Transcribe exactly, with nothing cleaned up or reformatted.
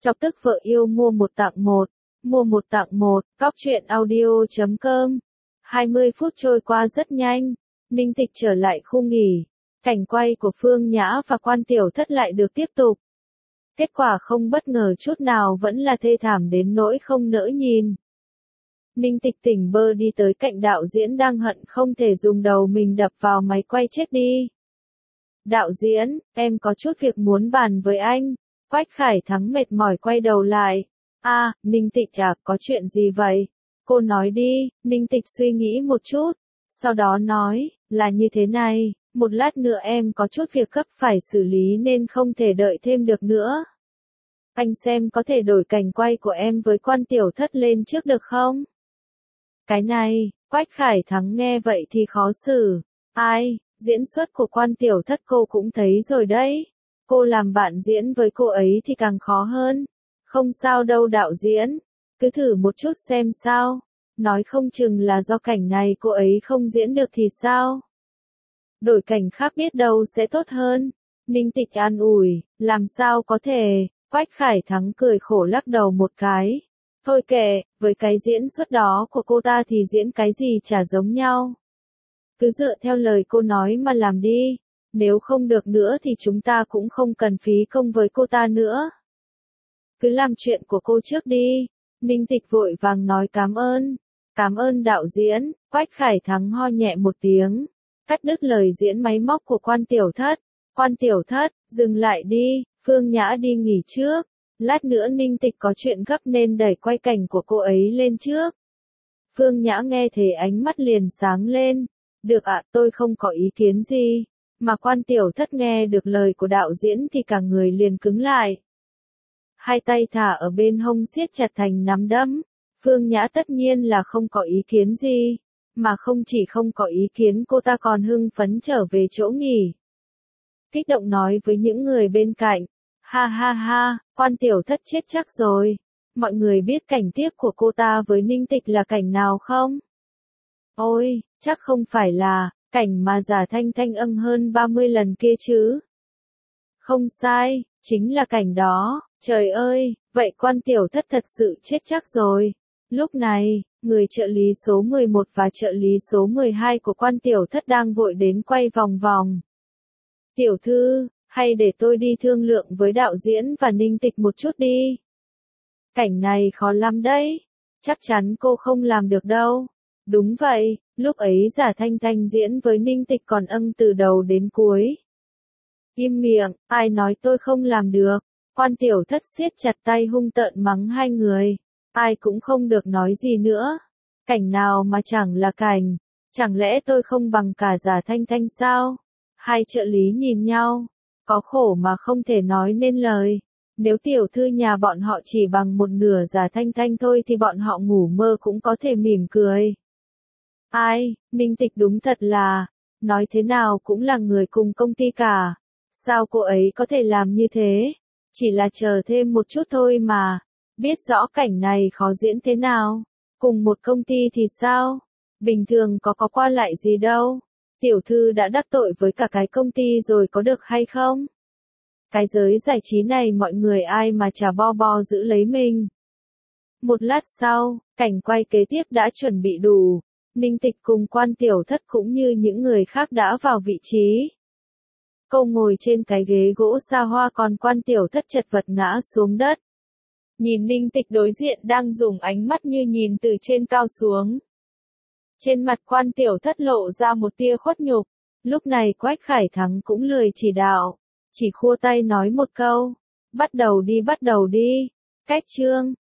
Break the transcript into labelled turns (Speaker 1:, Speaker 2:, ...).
Speaker 1: Chọc tức vợ yêu mua một tặng một, mua một tặng một, Cóc truyện audio chấm com. hai mươi phút trôi qua rất nhanh, Ninh Tịch trở lại khu nghỉ, cảnh quay của Phương Nhã và Quan Tiểu Thất lại được tiếp tục. Kết quả không bất ngờ chút nào vẫn là thê thảm đến nỗi không nỡ nhìn. Ninh Tịch tỉnh bơ đi tới cạnh đạo diễn đang hận không thể dùng đầu mình đập vào máy quay chết đi. Đạo diễn, em có chút việc muốn bàn với anh. Quách Khải Thắng mệt mỏi quay đầu lại. A, à, Ninh Tịch à, có chuyện gì vậy? Cô nói đi. Ninh Tịch suy nghĩ một chút, sau đó nói, là như thế này, một lát nữa em có chút việc gấp phải xử lý nên không thể đợi thêm được nữa. Anh xem có thể đổi cảnh quay của em với Quan Tiểu Thất lên trước được không? Cái này, Quách Khải Thắng nghe vậy thì khó xử. Ai, diễn xuất của Quan Tiểu Thất cô cũng thấy rồi đấy. Cô làm bạn diễn với cô ấy thì càng khó hơn. Không sao đâu đạo diễn, cứ thử một chút xem sao. Nói không chừng là do cảnh này cô ấy không diễn được thì sao? Đổi cảnh khác biết đâu sẽ tốt hơn. Ninh Tịch an ủi, làm sao có thể? Quách Khải Thắng cười khổ lắc đầu một cái. Thôi kệ, với cái diễn xuất đó của cô ta thì diễn cái gì chả giống nhau. Cứ dựa theo lời cô nói mà làm đi. Nếu không được nữa thì chúng ta cũng không cần phí công với cô ta nữa. Cứ làm chuyện của cô trước đi. Ninh Tịch vội vàng nói cảm ơn. Cảm ơn đạo diễn. Quách Khải Thắng ho nhẹ một tiếng, cắt đứt lời diễn máy móc của Quan Tiểu Thất. Quan Tiểu Thất, dừng lại đi, Phương Nhã đi nghỉ trước. Lát nữa Ninh Tịch có chuyện gấp nên đẩy quay cảnh của cô ấy lên trước. Phương Nhã nghe thế ánh mắt liền sáng lên. Được ạ, tôi không có ý kiến gì. Mà Quan Tiểu Thất nghe được lời của đạo diễn thì cả người liền cứng lại. Hai tay thả ở bên hông siết chặt thành nắm đấm. Phương Nhã tất nhiên là không có ý kiến gì. Mà không chỉ không có ý kiến, cô ta còn hưng phấn trở về chỗ nghỉ. Kích động nói với những người bên cạnh. Ha ha ha, Quan Tiểu Thất chết chắc rồi. Mọi người biết cảnh tiếp của cô ta với Ninh Tịch là cảnh nào không? Ôi, chắc không phải là cảnh mà giả Thanh Thanh âng hơn ba mươi lần kia chứ. Không sai, chính là cảnh đó. Trời ơi, vậy Quan Tiểu Thất thật sự chết chắc rồi. Lúc này, người trợ lý số mười một và trợ lý số mười hai của Quan Tiểu Thất đang vội đến quay vòng vòng. Tiểu thư, hay để tôi đi thương lượng với đạo diễn và Ninh Tịch một chút đi. Cảnh này khó lắm đấy. Chắc chắn cô không làm được đâu. Đúng vậy, lúc ấy giả Thanh Thanh diễn với Ninh Tịch còn âng từ đầu đến cuối. Im miệng, ai nói tôi không làm được. Quan Tiểu Thất siết chặt tay hung tợn mắng hai người. Ai cũng không được nói gì nữa. Cảnh nào mà chẳng là cảnh. Chẳng lẽ tôi không bằng cả giả Thanh Thanh sao? Hai trợ lý nhìn nhau. Có khổ mà không thể nói nên lời. Nếu tiểu thư nhà bọn họ chỉ bằng một nửa giả Thanh Thanh thôi thì bọn họ ngủ mơ cũng có thể mỉm cười. Ai, Ninh Tịch đúng thật là, nói thế nào cũng là người cùng công ty cả. Sao cô ấy có thể làm như thế? Chỉ là chờ thêm một chút thôi mà. Biết rõ cảnh này khó diễn thế nào. Cùng một công ty thì sao? Bình thường có có qua lại gì đâu. Tiểu thư đã đắc tội với cả cái công ty rồi có được hay không? Cái giới giải trí này mọi người ai mà chả bo bo giữ lấy mình. Một lát sau, cảnh quay kế tiếp đã chuẩn bị đủ. Ninh Tịch cùng Quan Tiểu Thất cũng như những người khác đã vào vị trí. Cô ngồi trên cái ghế gỗ xa hoa còn Quan Tiểu Thất chật vật ngã xuống đất. Nhìn Ninh Tịch đối diện đang dùng ánh mắt như nhìn từ trên cao xuống. Trên mặt Quan Tiểu Thất lộ ra một tia khuất nhục. Lúc này Quách Khải Thắng cũng lười chỉ đạo. Chỉ khua tay nói một câu. Bắt đầu đi bắt đầu đi. Cách chương.